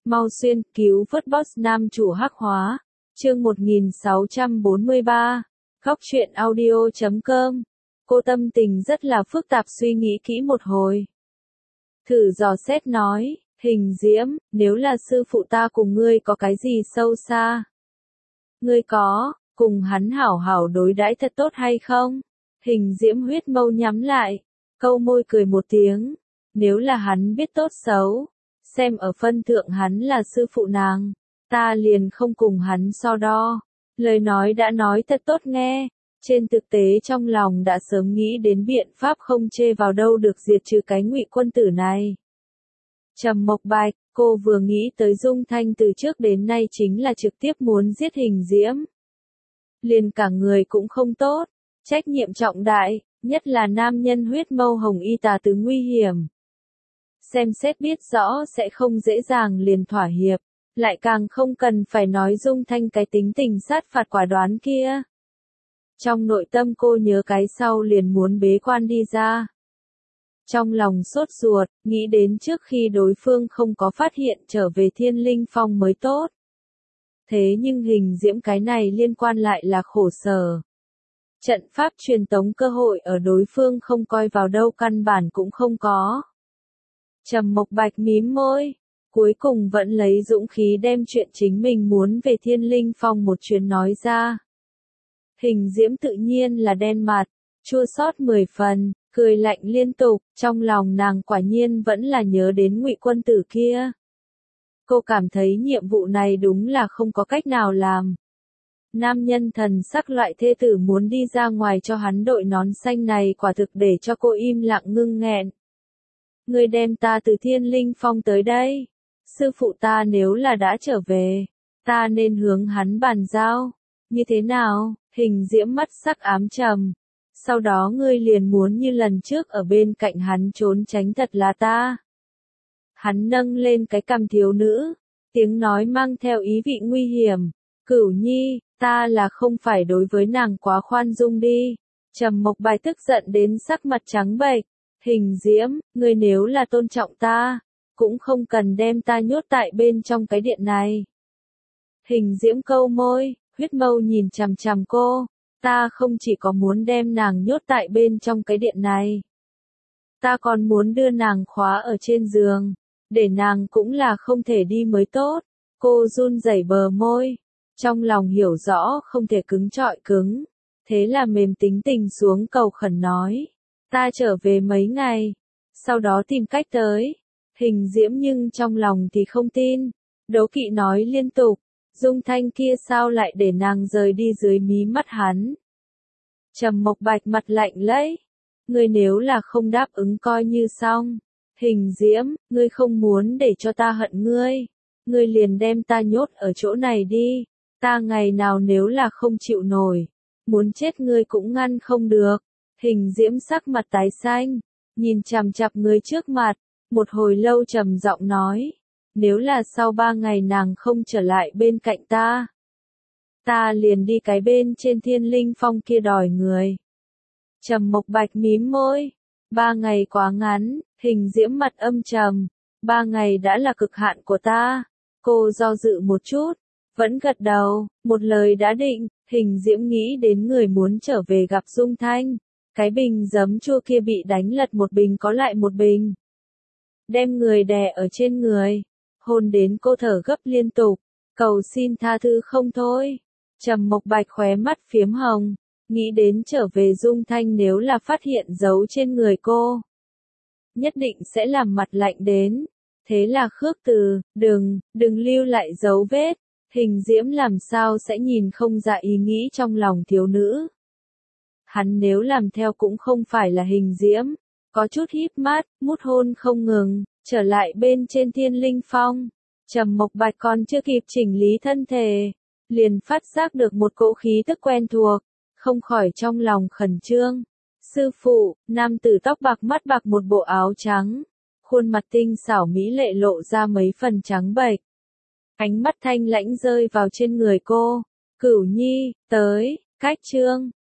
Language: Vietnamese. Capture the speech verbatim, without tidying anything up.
Mau xuyên, cứu vớt boss nam chủ hắc hóa. Chương một nghìn sáu trăm bốn mươi ba. Góc truyện audio chấm com. Cô tâm tình rất là phức tạp, suy nghĩ kỹ một hồi. Thử dò xét nói, Hình Diễm, nếu là sư phụ ta cùng ngươi có cái gì sâu xa? Ngươi có, cùng hắn hảo hảo đối đãi thật tốt hay không? Hình Diễm huyết mâu nhắm lại, câu môi cười một tiếng. Nếu là hắn biết tốt xấu, xem ở phân thượng hắn là sư phụ nàng, ta liền không cùng hắn so đo. Lời nói đã nói thật tốt nghe, trên thực tế trong lòng đã sớm nghĩ đến biện pháp không chê vào đâu được diệt trừ cái Ngụy quân tử này. Trầm Mộc Bạch, cô vừa nghĩ tới Dung Thanh từ trước đến nay chính là trực tiếp muốn giết Hình Diễm. Liền cả người cũng không tốt, trách nhiệm trọng đại, nhất là nam nhân huyết mâu hồng y tà tứ nguy hiểm. Xem xét biết rõ sẽ không dễ dàng liền thỏa hiệp, lại càng không cần phải nói Dung Thanh cái tính tình sát phạt quả đoán kia. Trong nội tâm cô nhớ cái sau liền muốn bế quan đi ra. Trong lòng sốt ruột, nghĩ đến trước khi đối phương không có phát hiện trở về Thiên Linh Phong mới tốt. Thế nhưng Hình Diễm cái này liên quan lại là khổ sở. Trận pháp truyền tống cơ hội ở đối phương không coi vào đâu căn bản cũng không có. Trầm Mộc Bạch mím môi, cuối cùng vẫn lấy dũng khí đem chuyện chính mình muốn về Thiên Linh Phong một chuyến nói ra. Hình Diễm tự nhiên là đen mặt, chua xót mười phần, cười lạnh liên tục, trong lòng nàng quả nhiên vẫn là nhớ đến Ngụy quân tử kia. Cô cảm thấy nhiệm vụ này đúng là không có cách nào làm. Nam nhân thần sắc loại thê tử muốn đi ra ngoài cho hắn đội nón xanh này quả thực để cho cô im lặng ngưng nghẹn. Ngươi đem ta từ Thiên Linh Phong tới đây. Sư phụ ta nếu là đã trở về, ta nên hướng hắn bàn giao. Như thế nào? Hình Diễm mắt sắc ám trầm. Sau đó ngươi liền muốn như lần trước ở bên cạnh hắn trốn tránh thật là ta. Hắn nâng lên cái cằm thiếu nữ, tiếng nói mang theo ý vị nguy hiểm. Cửu Nhi, ta là không phải đối với nàng quá khoan dung đi. Trầm Mộc Bạch tức giận đến sắc mặt trắng bệch. Hình Diễm, ngươi nếu là tôn trọng ta, cũng không cần đem ta nhốt tại bên trong cái điện này. Hình Diễm câu môi, huyết mâu nhìn chằm chằm cô, ta không chỉ có muốn đem nàng nhốt tại bên trong cái điện này. Ta còn muốn đưa nàng khóa ở trên giường, để nàng cũng là không thể đi mới tốt. Cô run rẩy bờ môi, trong lòng hiểu rõ không thể cứng trọi cứng, thế là mềm tính tình xuống cầu khẩn nói. Ta trở về mấy ngày, sau đó tìm cách tới. Hình Diễm nhưng trong lòng thì không tin, đố kỵ nói liên tục, Dung Thanh kia sao lại để nàng rời đi dưới mí mắt hắn. Trầm Mộc Bạch mặt lạnh lấy, ngươi nếu là không đáp ứng coi như xong. Hình Diễm, ngươi không muốn để cho ta hận ngươi, ngươi liền đem ta nhốt ở chỗ này đi, ta ngày nào nếu là không chịu nổi, muốn chết ngươi cũng ngăn không được. Hình Diễm sắc mặt tái xanh, nhìn chằm chằm người trước mặt, một hồi lâu trầm giọng nói, nếu là sau ba ngày nàng không trở lại bên cạnh ta, ta liền đi cái bên trên Thiên Linh Phong kia đòi người. Trầm Mộc Bạch mím môi, ba ngày quá ngắn. Hình Diễm mặt âm trầm, ba ngày đã là cực hạn của ta. Cô do dự một chút, vẫn gật đầu, một lời đã định. Hình Diễm nghĩ đến người muốn trở về gặp Dung Thanh. Cái bình giấm chua kia bị đánh lật một bình có lại một bình. Đem người đè ở trên người, hôn đến cô thở gấp liên tục, cầu xin tha thứ không thôi. Trầm Mộc Bạch khóe mắt phiếm hồng, nghĩ đến trở về Dung Thanh nếu là phát hiện dấu trên người cô, nhất định sẽ làm mặt lạnh đến. Thế là khước từ, đừng, đừng lưu lại dấu vết. Hình Diễm làm sao sẽ nhìn không ra ý nghĩ trong lòng thiếu nữ. Hắn nếu làm theo cũng không phải là Hình Diễm, có chút híp mắt, mút hôn không ngừng, trở lại bên trên Thiên Linh Phong. Trầm Mộc Bạch còn chưa kịp chỉnh lý thân thể, liền phát giác được một cỗ khí tức quen thuộc, không khỏi trong lòng khẩn trương. Sư phụ, nam tử tóc bạc mắt bạc một bộ áo trắng, khuôn mặt tinh xảo mỹ lệ lộ ra mấy phần trắng bệch. Ánh mắt thanh lãnh rơi vào trên người cô. Cửu Nhi, tới, cách chương.